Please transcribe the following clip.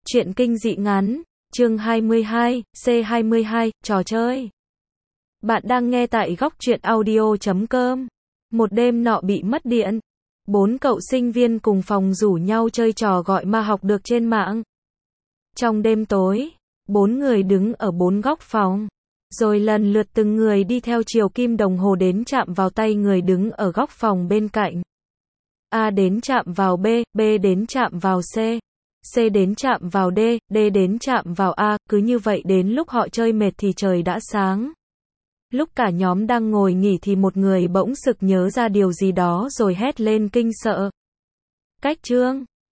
Truyện kinh dị ngắn, chương 22, C22, trò chơi. Bạn đang nghe tại góc truyện audio.com. Một đêm nọ bị mất điện. 4 cậu sinh viên cùng phòng rủ nhau chơi trò gọi ma học được trên mạng. Trong đêm tối, 4 người đứng ở 4 góc phòng. Rồi lần lượt từng người đi theo chiều kim đồng hồ đến chạm vào tay người đứng ở góc phòng bên cạnh. A đến chạm vào B, B đến chạm vào C. C đến chạm vào D, D đến chạm vào A, cứ như vậy đến lúc họ chơi mệt thì trời đã sáng. Lúc cả nhóm đang ngồi nghỉ thì một người bỗng sực nhớ ra điều gì đó rồi hét lên kinh sợ. Cách chương